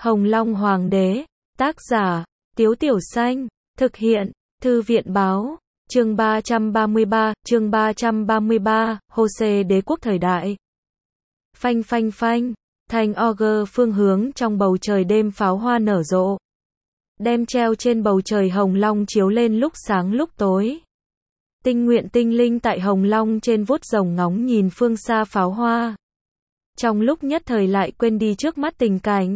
Hồng Long Hoàng đế, tác giả, Tiếu Tiểu Xanh, thực hiện, Thư viện báo, chương 333, Hosea đế quốc thời đại. Phanh phanh phanh, thành Auger phương hướng trong bầu trời đêm pháo hoa nở rộ. Đem treo trên bầu trời Hồng Long chiếu lên lúc sáng lúc tối. Tinh nguyện tinh linh tại Hồng Long trên vuốt rồng ngóng nhìn phương xa pháo hoa. Trong lúc nhất thời lại quên đi trước mắt tình cảnh.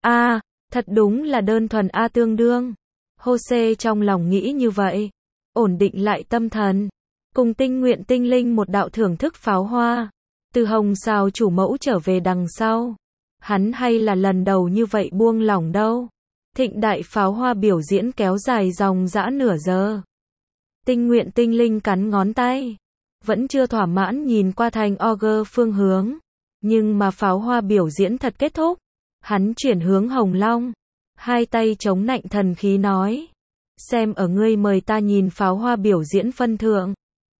Thật đúng là đơn thuần tương đương. Hosea trong lòng nghĩ như vậy. Ổn định lại tâm thần. Cùng tinh nguyện tinh linh một đạo thưởng thức pháo hoa. Từ Hồng Sào chủ mẫu trở về đằng sau. Hắn hay là lần đầu như vậy buông lỏng đâu. Thịnh đại pháo hoa biểu diễn kéo dài dòng dã nửa giờ. Tinh nguyện tinh linh cắn ngón tay. Vẫn chưa thỏa mãn nhìn qua thành Auger phương hướng. Nhưng mà pháo hoa biểu diễn thật kết thúc. Hắn chuyển hướng Hồng Long. Hai tay chống nạnh thần khí nói. Xem ở ngươi mời ta nhìn pháo hoa biểu diễn phân thượng.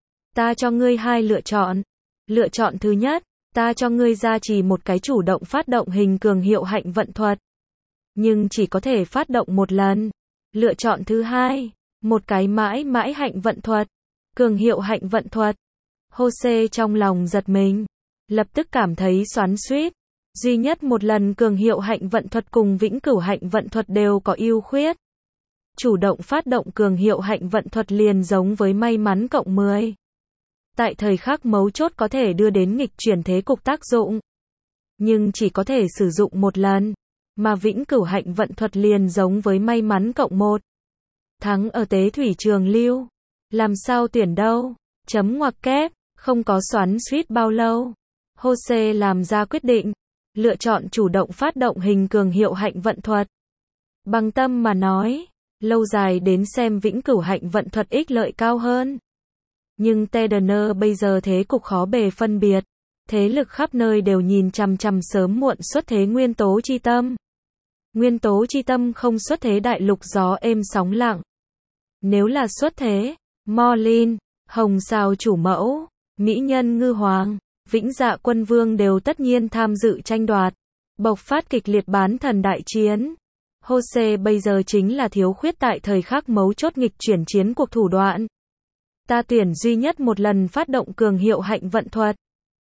Ta cho ngươi hai lựa chọn. Lựa chọn thứ nhất, ta cho ngươi gia trì một cái chủ động phát động hình cường hiệu hạnh vận thuật. Nhưng chỉ có thể phát động một lần. Lựa chọn thứ hai, một cái mãi mãi hạnh vận thuật. Cường hiệu hạnh vận thuật. Hosea trong lòng giật mình. Lập tức cảm thấy xoắn xuýt. Duy nhất một lần cường hiệu hạnh vận thuật cùng vĩnh cửu hạnh vận thuật đều có ưu khuyết. Chủ động phát động cường hiệu hạnh vận thuật liền giống với may mắn cộng 10. Tại thời khắc mấu chốt có thể đưa đến nghịch chuyển thế cục tác dụng. Nhưng chỉ có thể sử dụng một lần. Mà vĩnh cửu hạnh vận thuật liền giống với may mắn cộng 1. Thắng ở tế thủy trường lưu. Làm sao tuyển đâu? Chấm ngoặc kép, không có xoắn xuýt bao lâu. Hosea làm ra quyết định. Lựa chọn chủ động phát động hình cường hiệu hạnh vận thuật. Bằng tâm mà nói, lâu dài đến xem vĩnh cửu hạnh vận thuật ích lợi cao hơn. Nhưng Tedner bây giờ thế cục khó bề phân biệt. Thế lực khắp nơi đều nhìn chằm chằm sớm muộn xuất thế nguyên tố chi tâm. Nguyên tố chi tâm không xuất thế đại lục gió êm sóng lặng. Nếu là xuất thế, Morlin, Hồng Sào chủ mẫu, Mỹ nhân ngư hoàng, Vĩnh Dạ quân vương đều tất nhiên tham dự tranh đoạt. Bộc phát kịch liệt bán thần đại chiến. Hosea bây giờ chính là thiếu khuyết tại thời khắc mấu chốt nghịch chuyển chiến cuộc thủ đoạn. Ta tuyển duy nhất một lần phát động cường hiệu hạnh vận thuật.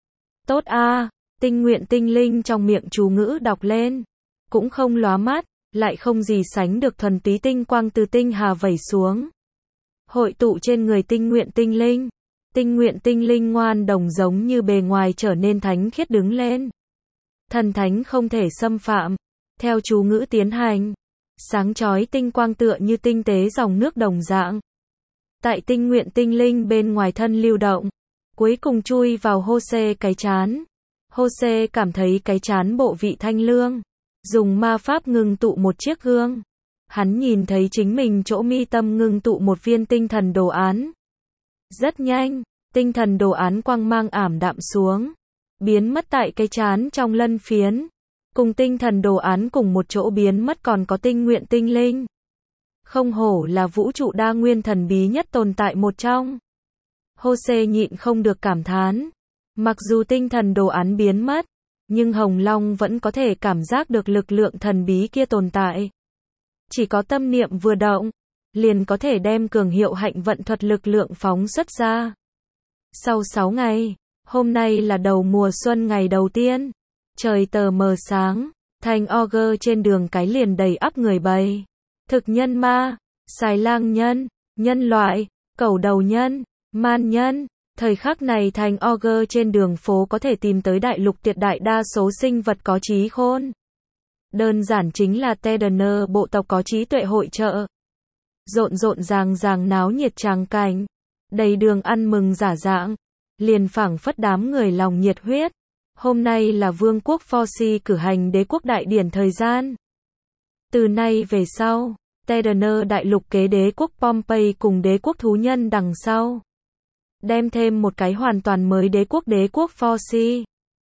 Tốt tinh nguyện tinh linh trong miệng chú ngữ đọc lên. Cũng không lóa mắt, lại không gì sánh được thuần túy tinh quang từ tinh hà vẩy xuống. Hội tụ trên người tinh nguyện tinh linh. Tinh nguyện tinh linh ngoan đồng giống như bề ngoài trở nên thánh khiết đứng lên. Thần thánh không thể xâm phạm. Theo chú ngữ tiến hành. Sáng chói tinh quang tựa như tinh tế dòng nước đồng dạng. Tại tinh nguyện tinh linh bên ngoài thân lưu động. Cuối cùng chui vào Hosea cái chán. Hosea cảm thấy cái chán bộ vị thanh lương. Dùng ma pháp ngưng tụ một chiếc gương. Hắn nhìn thấy chính mình chỗ mi tâm ngưng tụ một viên tinh thần đồ án. Rất nhanh, tinh thần đồ án quang mang ảm đạm xuống. Biến mất tại cái chán trong lân phiến. Cùng tinh thần đồ án cùng một chỗ biến mất còn có tinh nguyện tinh linh. Không hổ là vũ trụ đa nguyên thần bí nhất tồn tại một trong. Hosea nhịn không được cảm thán. Mặc dù tinh thần đồ án biến mất, nhưng Hồng Long vẫn có thể cảm giác được lực lượng thần bí kia tồn tại. Chỉ có tâm niệm vừa động, liền có thể đem cường hiệu hạnh vận thuật lực lượng phóng xuất ra. Sau 6 ngày, hôm nay là đầu mùa xuân ngày đầu tiên. Trời tờ mờ sáng, thành Auger trên đường cái liền đầy ắp người bày. Thực nhân ma, xài lang nhân, nhân loại, cẩu đầu nhân, man nhân. Thời khắc này thành Auger trên đường phố có thể tìm tới đại lục tuyệt đại đa số sinh vật có trí khôn. Đơn giản chính là Tedner bộ tộc có trí tuệ hội chợ. Rộn rộn ràng náo nhiệt tràng cảnh. Đầy đường ăn mừng giả dạng. Liền phảng phất đám người lòng nhiệt huyết. Hôm nay là vương quốc Forsi cử hành đế quốc đại điển thời gian. Từ nay về sau, Tedner đại lục kế đế quốc Pompey cùng đế quốc thú nhân đằng sau. Đem thêm một cái hoàn toàn mới đế quốc Forsi.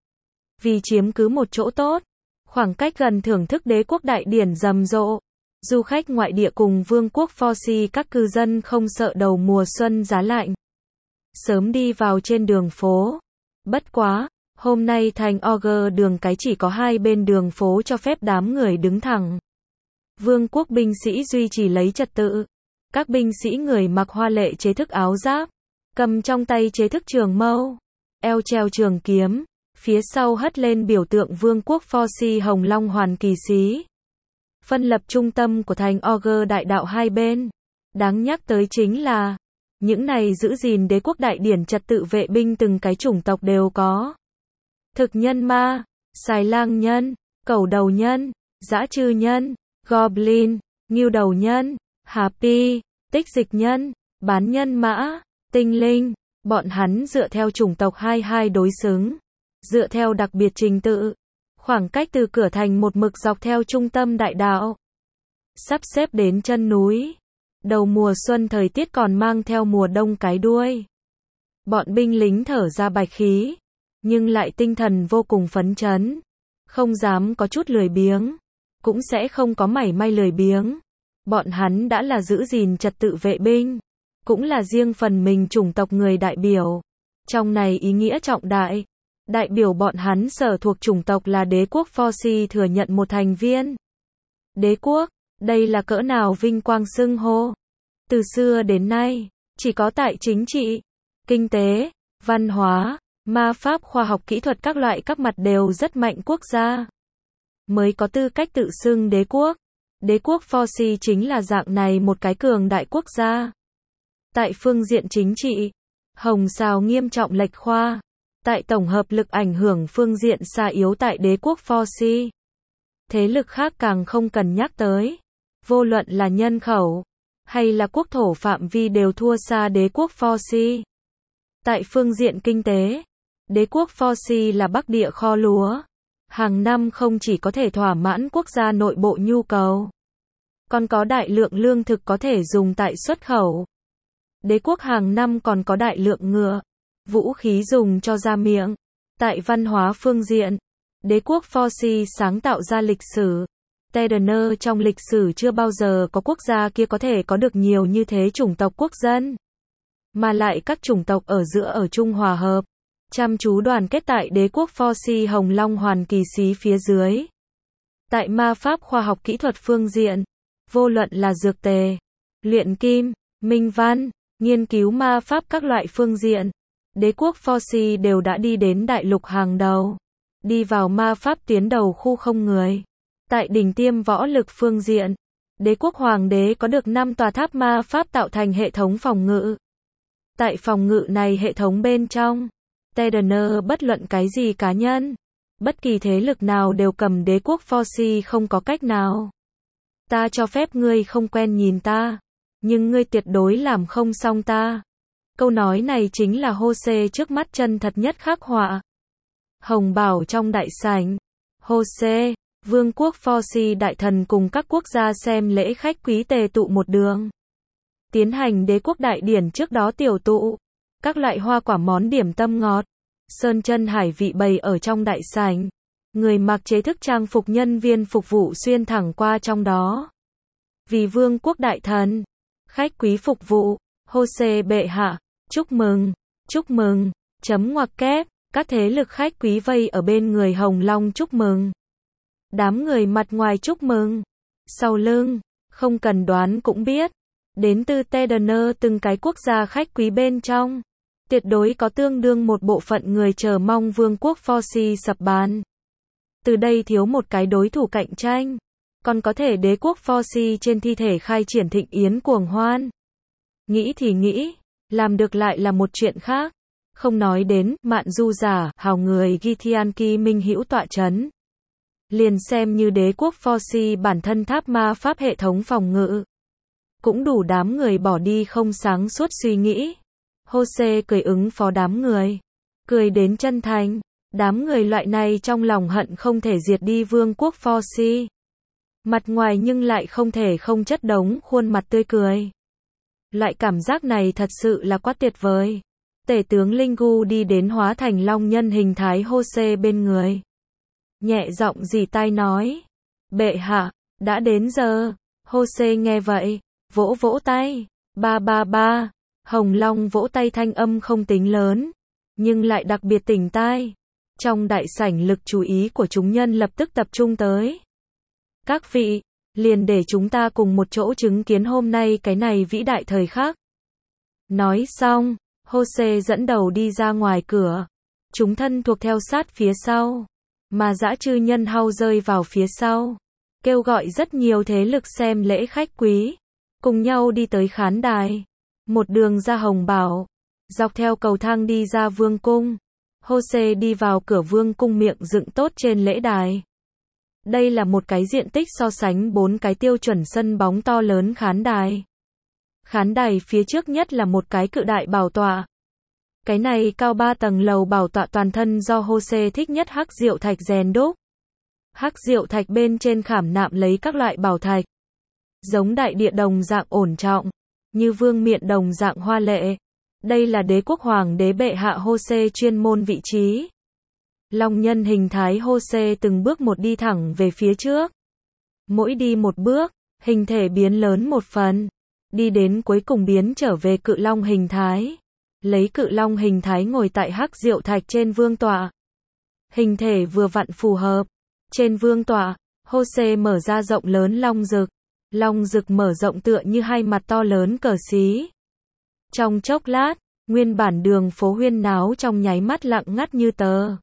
Vì chiếm cứ một chỗ tốt, khoảng cách gần thưởng thức đế quốc đại điển rầm rộ. Du khách ngoại địa cùng vương quốc Forsi các cư dân không sợ đầu mùa xuân giá lạnh. Sớm đi vào trên đường phố. Bất quá, Hôm nay thành Auger đường cái chỉ có hai bên đường phố cho phép đám người đứng thẳng. Vương quốc binh sĩ duy trì lấy trật tự. Các binh sĩ người mặc hoa lệ chế thức áo giáp, cầm trong tay chế thức trường mâu, eo treo trường kiếm, phía sau hất lên biểu tượng vương quốc Forci hồng long hoàn kỳ xí. Phân lập trung tâm của thành Auger đại đạo hai bên. Đáng nhắc tới chính là, những này giữ gìn đế quốc đại điển trật tự vệ binh từng cái chủng tộc đều có. Thực nhân ma, xài lang nhân, cẩu đầu nhân, dã trư nhân, goblin, ngưu đầu nhân, happy, tích dịch nhân, bán nhân mã, tinh linh, bọn hắn dựa theo chủng tộc hai đối xứng, dựa theo đặc biệt trình tự, khoảng cách từ cửa thành một mực dọc theo trung tâm đại đạo, sắp xếp đến chân núi. Đầu mùa xuân thời tiết còn mang theo mùa đông cái đuôi. Bọn binh lính thở ra bạch khí, nhưng lại tinh thần vô cùng phấn chấn, không dám có chút lười biếng, cũng sẽ không có mảy may lười biếng. Bọn hắn đã là giữ gìn trật tự vệ binh, cũng là riêng phần mình chủng tộc người đại biểu. Trong này ý nghĩa trọng đại, đại biểu bọn hắn sở thuộc chủng tộc là đế quốc Forci thừa nhận một thành viên. Đế quốc, đây là cỡ nào vinh quang xưng hô. Từ xưa đến nay, chỉ có tại chính trị, kinh tế, văn hóa, ma pháp khoa học kỹ thuật các loại các mặt đều rất mạnh quốc gia mới có tư cách tự xưng đế quốc. Đế quốc Forci chính là dạng này một cái cường đại quốc gia. Tại phương diện chính trị, hồng sao nghiêm trọng lệch khoa. Tại tổng hợp lực ảnh hưởng phương diện xa yếu tại đế quốc Forci. Thế lực khác càng không cần nhắc tới. Vô luận là nhân khẩu, hay là quốc thổ phạm vi đều thua xa đế quốc Forci. Tại phương diện kinh tế, đế quốc Forci là bắc địa kho lúa. Hàng năm không chỉ có thể thỏa mãn quốc gia nội bộ nhu cầu, còn có đại lượng lương thực có thể dùng tại xuất khẩu. Đế quốc hàng năm còn có đại lượng ngựa, vũ khí dùng cho ra miệng. Tại văn hóa phương diện, đế quốc Forci sáng tạo ra lịch sử. Tedener trong lịch sử chưa bao giờ có quốc gia kia có thể có được nhiều như thế chủng tộc quốc dân. Mà lại các chủng tộc ở giữa ở chung hòa hợp, chăm chú đoàn kết tại đế quốc Forci hồng long hoàn kỳ xí phía dưới. Tại ma pháp khoa học kỹ thuật phương diện, vô luận là dược tề, luyện kim, minh văn, nghiên cứu ma pháp các loại phương diện, đế quốc Forci đều đã đi đến đại lục hàng đầu, đi vào ma pháp tuyến đầu khu không người. Tại đỉnh tiêm võ lực phương diện, đế quốc hoàng đế có được 5 tòa tháp ma pháp tạo thành hệ thống phòng ngự. Tại phòng ngự này hệ thống bên trong, Tedener bất luận cái gì cá nhân, bất kỳ thế lực nào đều cầm đế quốc Forci không có cách nào. Ta cho phép ngươi không quen nhìn ta, nhưng ngươi tuyệt đối làm không xong ta. Câu nói này chính là Jose trước mắt chân thật nhất khắc họa. Hồng bảo trong đại sảnh, Jose, vương quốc Forci đại thần cùng các quốc gia xem lễ khách quý tề tụ một đường. Tiến hành đế quốc đại điển trước đó tiểu tụ, các loại hoa quả món điểm tâm ngọt, sơn chân hải vị bày ở trong đại sảnh. Người mặc chế thức trang phục nhân viên phục vụ xuyên thẳng qua trong đó. Vì vương quốc đại thần, khách quý phục vụ, Jose bệ hạ, chúc mừng, chấm ngoặc kép, các thế lực khách quý vây ở bên người hồng long chúc mừng. Đám người mặt ngoài chúc mừng, sau lưng, không cần đoán cũng biết, đến từ Tedener từng cái quốc gia khách quý bên trong, tuyệt đối có tương đương một bộ phận người chờ mong vương quốc Forci sập bàn. Từ đây thiếu một cái đối thủ cạnh tranh, còn có thể đế quốc Forci trên thi thể khai triển thịnh yến cuồng hoan. Nghĩ thì nghĩ, làm được lại là một chuyện khác. Không nói đến, mạn du giả, hào người Githyanki minh hữu tọa chấn. Liền xem như đế quốc Forci bản thân tháp ma pháp hệ thống phòng ngự, cũng đủ đám người bỏ đi không sáng suốt suy nghĩ. Jose cười ứng phó đám người, cười đến chân thành. Đám người loại này trong lòng hận không thể diệt đi vương quốc Forci. Mặt ngoài nhưng lại không thể không chất đống khuôn mặt tươi cười. Loại cảm giác này thật sự là quá tuyệt vời. Tể tướng Lingu đi đến hóa thành long nhân hình thái Jose bên người. Nhẹ giọng dì tai nói. Bệ hạ, đã đến giờ. Jose nghe vậy, vỗ vỗ tay. Ba ba ba. Hồng Long vỗ tay thanh âm không tính lớn, nhưng lại đặc biệt tỉnh tai. Trong đại sảnh lực chú ý của chúng nhân lập tức tập trung tới. Các vị, liền để chúng ta cùng một chỗ chứng kiến hôm nay cái này vĩ đại thời khắc. Nói xong, Jose dẫn đầu đi ra ngoài cửa. Chúng thân thuộc theo sát phía sau. Mà dã chư nhân hau rơi vào phía sau. Kêu gọi rất nhiều thế lực xem lễ khách quý. Cùng nhau đi tới khán đài. Một đường ra hồng bảo. Dọc theo cầu thang đi ra vương cung. Jose đi vào cửa vương cung miệng dựng tốt trên lễ đài. Đây là một cái diện tích so sánh 4 cái tiêu chuẩn sân bóng to lớn khán đài. Khán đài phía trước nhất là một cái cự đại bảo tọa. Cái này cao 3 tầng lầu bảo tọa toàn thân do Jose thích nhất hắc diệu thạch rèn đúc. Hắc diệu thạch bên trên khảm nạm lấy các loại bảo thạch. Giống đại địa đồng dạng ổn trọng, như vương miện đồng dạng hoa lệ. Đây là đế quốc hoàng đế bệ hạ Jose chuyên môn vị trí. Long nhân hình thái Jose từng bước một đi thẳng về phía trước. Mỗi đi một bước, hình thể biến lớn một phần. Đi đến cuối cùng biến trở về cự long hình thái. Lấy cự long hình thái ngồi tại hắc diệu thạch trên vương tọa. Hình thể vừa vặn phù hợp. Trên vương tọa, Jose mở ra rộng lớn long rực. Long rực mở rộng tựa như hai mặt to lớn cờ xí. Trong chốc lát, nguyên bản đường phố huyên náo trong nháy mắt lặng ngắt như tờ.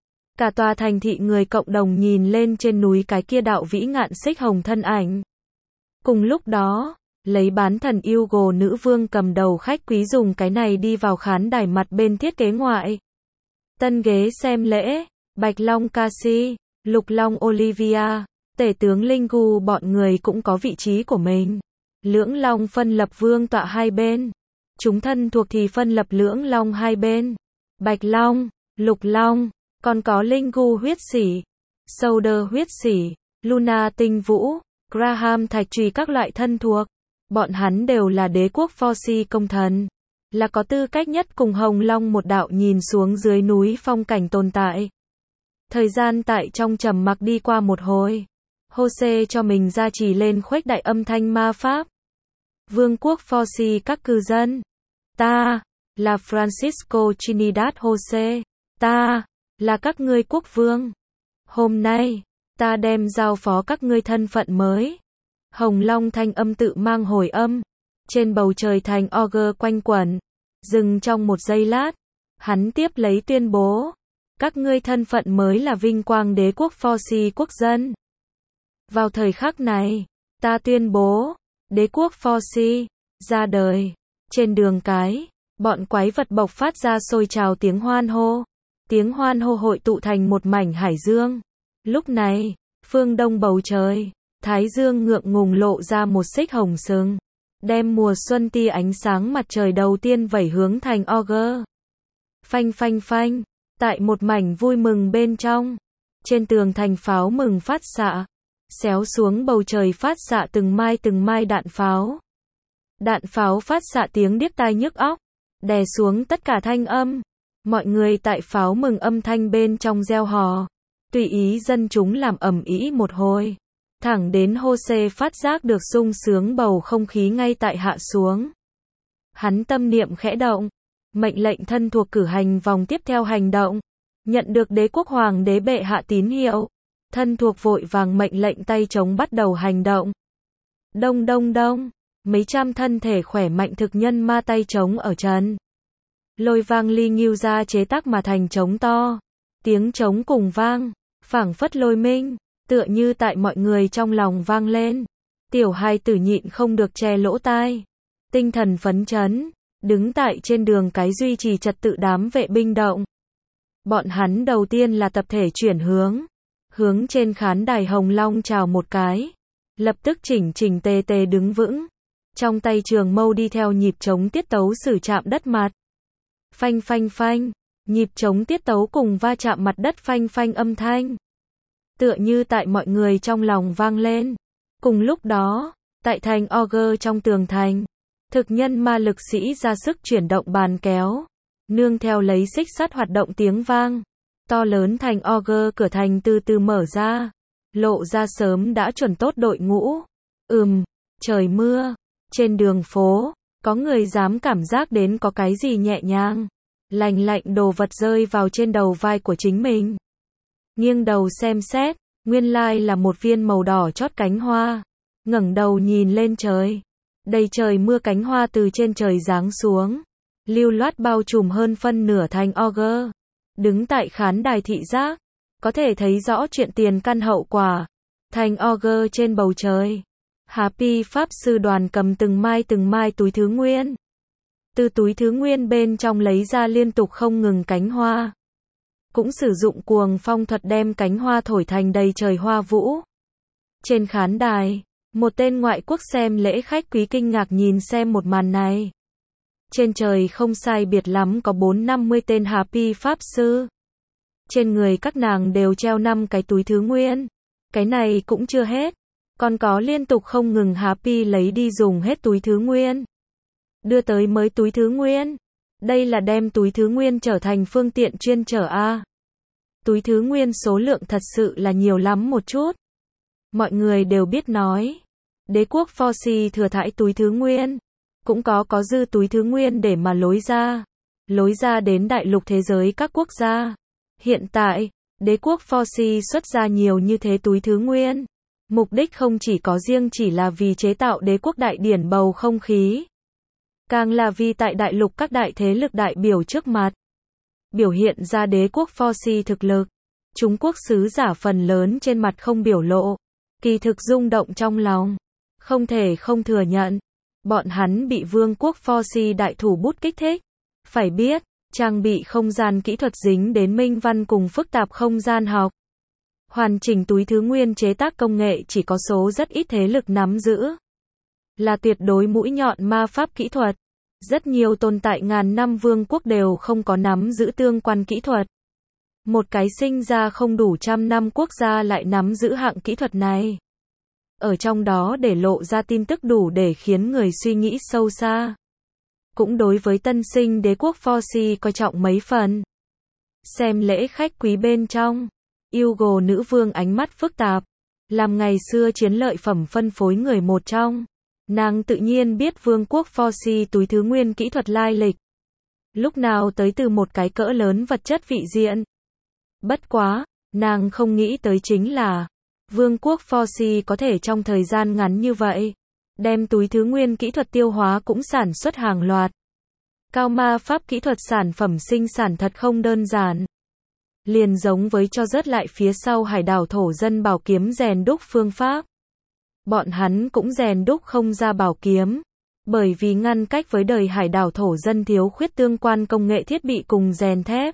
Cả tòa thành thị người cộng đồng nhìn lên trên núi cái kia đạo vĩ ngạn xích hồng thân ảnh. Cùng lúc đó, lấy bán thần yêu gồ nữ vương cầm đầu khách quý dùng cái này đi vào khán đài mặt bên thiết kế ngoại. Tân ghế xem lễ, Bạch Long Cassie, Lục Long Olivia, Tể tướng Lingu bọn người cũng có vị trí của mình. Lưỡng Long phân lập vương tọa hai bên. Chúng thân thuộc thì phân lập Lưỡng Long hai bên. Bạch Long, Lục Long, còn có Lingu huyết sỉ, Souder huyết sỉ, Luna tinh vũ, Graham thạch trùy các loại thân thuộc. Bọn hắn đều là đế quốc Forci công thần. Là có tư cách nhất cùng Hồng Long một đạo nhìn xuống dưới núi phong cảnh tồn tại. Thời gian tại trong trầm mặc đi qua một hồi. Jose cho mình gia trì lên khuếch đại âm thanh ma pháp. Vương quốc Forci các cư dân. Ta là Francisco Trinidad Jose. Ta là các ngươi quốc vương. Hôm nay, ta đem giao phó các ngươi thân phận mới. Hồng Long thanh âm tự mang hồi âm. Trên bầu trời thành Auger quanh quẩn. Dừng trong một giây lát. Hắn tiếp lấy tuyên bố. Các ngươi thân phận mới là vinh quang đế quốc Forci quốc dân. Vào thời khắc này, ta tuyên bố. Đế quốc Forci ra đời. Trên đường cái, bọn quái vật bộc phát ra sôi trào tiếng hoan hô. Tiếng hoan hô hội tụ thành một mảnh hải dương. Lúc này, phương đông bầu trời, thái dương ngượng ngùng lộ ra một xích hồng sừng, đem mùa xuân tia ánh sáng mặt trời đầu tiên vẩy hướng thành Auger. Phanh phanh phanh, tại một mảnh vui mừng bên trong, trên tường thành pháo mừng phát xạ, xéo xuống bầu trời phát xạ từng mai đạn pháo. Đạn pháo phát xạ tiếng điếc tai nhức óc, đè xuống tất cả thanh âm. Mọi người tại pháo mừng âm thanh bên trong reo hò, tùy ý dân chúng làm ầm ĩ một hồi, thẳng đến Jose phát giác được sung sướng bầu không khí ngay tại hạ xuống. Hắn tâm niệm khẽ động, mệnh lệnh thân thuộc cử hành vòng tiếp theo hành động. Nhận được đế quốc hoàng đế bệ hạ tín hiệu, thân thuộc vội vàng mệnh lệnh tay trống bắt đầu hành động. Đông đông đông, mấy trăm thân thể khỏe mạnh thực nhân ma tay trống ở trần. Lôi vang ly nghiêu ra chế tác mà thành trống to. Tiếng trống cùng vang, phảng phất lôi minh, tựa như tại mọi người trong lòng vang lên. Tiểu hài tử nhịn không được che lỗ tai. Tinh thần phấn chấn, đứng tại trên đường cái duy trì trật tự đám vệ binh động. Bọn hắn đầu tiên là tập thể chuyển hướng. Hướng trên khán đài Hồng Long chào một cái. Lập tức chỉnh chỉnh tề tề đứng vững. Trong tay trường mâu đi theo nhịp trống tiết tấu xử chạm đất mặt. Phanh phanh phanh, nhịp trống tiết tấu cùng va chạm mặt đất phanh phanh âm thanh. Tựa như tại mọi người trong lòng vang lên. Cùng lúc đó, tại thành Auger trong tường thành, thực nhân ma lực sĩ ra sức chuyển động bàn kéo. Nương theo lấy xích sắt hoạt động tiếng vang. To lớn thành Auger cửa thành từ từ mở ra. Lộ ra sớm đã chuẩn tốt đội ngũ. Trời mưa. Trên đường phố, có người dám cảm giác đến có cái gì nhẹ nhàng. lành lạnh đồ vật rơi vào trên đầu vai của chính mình. Nghiêng đầu xem xét, nguyên lai là một viên màu đỏ chót cánh hoa. Ngẩng đầu nhìn lên trời. Đầy trời mưa cánh hoa từ trên trời giáng xuống. Lưu loát bao trùm hơn phân nửa thành Auger. Đứng tại khán đài thị giác, có thể thấy rõ chuyện tiền căn hậu quả. Thành Auger trên bầu trời. Happy Pháp Sư đoàn cầm từng mai túi thứ nguyên. Từ túi thứ nguyên bên trong lấy ra liên tục không ngừng cánh hoa. Cũng sử dụng cuồng phong thuật đem cánh hoa thổi thành đầy trời hoa vũ. Trên khán đài, một tên ngoại quốc xem lễ khách quý kinh ngạc nhìn xem một màn này. Trên trời không sai biệt lắm có 450 tên Happy Pháp Sư. Trên người các nàng đều treo 5 cái túi thứ nguyên. Cái này cũng chưa hết. Còn có liên tục không ngừng Happy lấy đi dùng hết túi thứ nguyên. Đưa tới mới túi thứ nguyên. Đây là đem túi thứ nguyên trở thành phương tiện chuyên chở A. Túi thứ nguyên số lượng thật sự là nhiều lắm một chút. Mọi người đều biết nói. Đế quốc Forci thừa thãi túi thứ nguyên. Cũng có dư túi thứ nguyên để mà lối ra. Lối ra đến đại lục thế giới các quốc gia. Hiện tại, đế quốc Forci xuất ra nhiều như thế túi thứ nguyên. Mục đích không chỉ có riêng chỉ là vì chế tạo đế quốc đại điển bầu không khí. Càng là vì tại đại lục các đại thế lực đại biểu trước mặt. Biểu hiện ra đế quốc Forci thực lực. Trung Quốc sứ giả phần lớn trên mặt không biểu lộ. Kỳ thực rung động trong lòng. Không thể không thừa nhận. Bọn hắn bị vương quốc Forci đại thủ bút kích thích. Phải biết, trang bị không gian kỹ thuật dính đến minh văn cùng phức tạp không gian học. Hoàn chỉnh túi thứ nguyên chế tác công nghệ chỉ có số rất ít thế lực nắm giữ. Là tuyệt đối mũi nhọn ma pháp kỹ thuật. Rất nhiều tồn tại ngàn năm vương quốc đều không có nắm giữ tương quan kỹ thuật. Một cái sinh ra không đủ trăm năm quốc gia lại nắm giữ hạng kỹ thuật này. Ở trong đó để lộ ra tin tức đủ để khiến người suy nghĩ sâu xa. Cũng đối với tân sinh đế quốc Forci coi trọng mấy phần. Xem lễ khách quý bên trong. Hugo nữ vương ánh mắt phức tạp. Làm ngày xưa chiến lợi phẩm phân phối người một trong. Nàng tự nhiên biết vương quốc Forci túi thứ nguyên kỹ thuật lai lịch. Lúc nào tới từ một cái cỡ lớn vật chất vị diện. Bất quá, nàng không nghĩ tới chính là vương quốc Forci có thể trong thời gian ngắn như vậy. Đem túi thứ nguyên kỹ thuật tiêu hóa cũng sản xuất hàng loạt. Cao ma pháp kỹ thuật sản phẩm sinh sản thật không đơn giản. Liền giống với cho rớt lại phía sau hải đảo thổ dân bảo kiếm rèn đúc phương pháp. Bọn hắn cũng rèn đúc không ra bảo kiếm. Bởi vì ngăn cách với đời hải đảo thổ dân thiếu khuyết tương quan công nghệ thiết bị cùng rèn thép.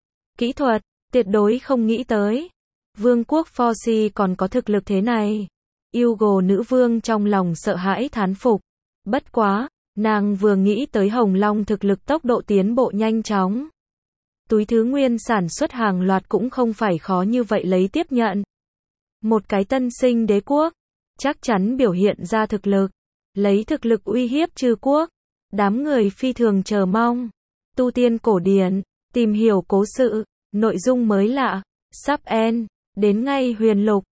Kỹ thuật, tuyệt đối không nghĩ tới. Vương quốc Forci còn có thực lực thế này. Hugo nữ vương trong lòng sợ hãi thán phục. Bất quá, nàng vừa nghĩ tới Hồng Long thực lực tốc độ tiến bộ nhanh chóng. Túi thứ nguyên sản xuất hàng loạt cũng không phải khó như vậy lấy tiếp nhận. Một cái tân sinh đế quốc, chắc chắn biểu hiện ra thực lực. Lấy thực lực uy hiếp trừ quốc. Đám người phi thường chờ mong. Tu tiên cổ điển, tìm hiểu cố sự, nội dung mới lạ, sắp end, đến ngay huyền lục.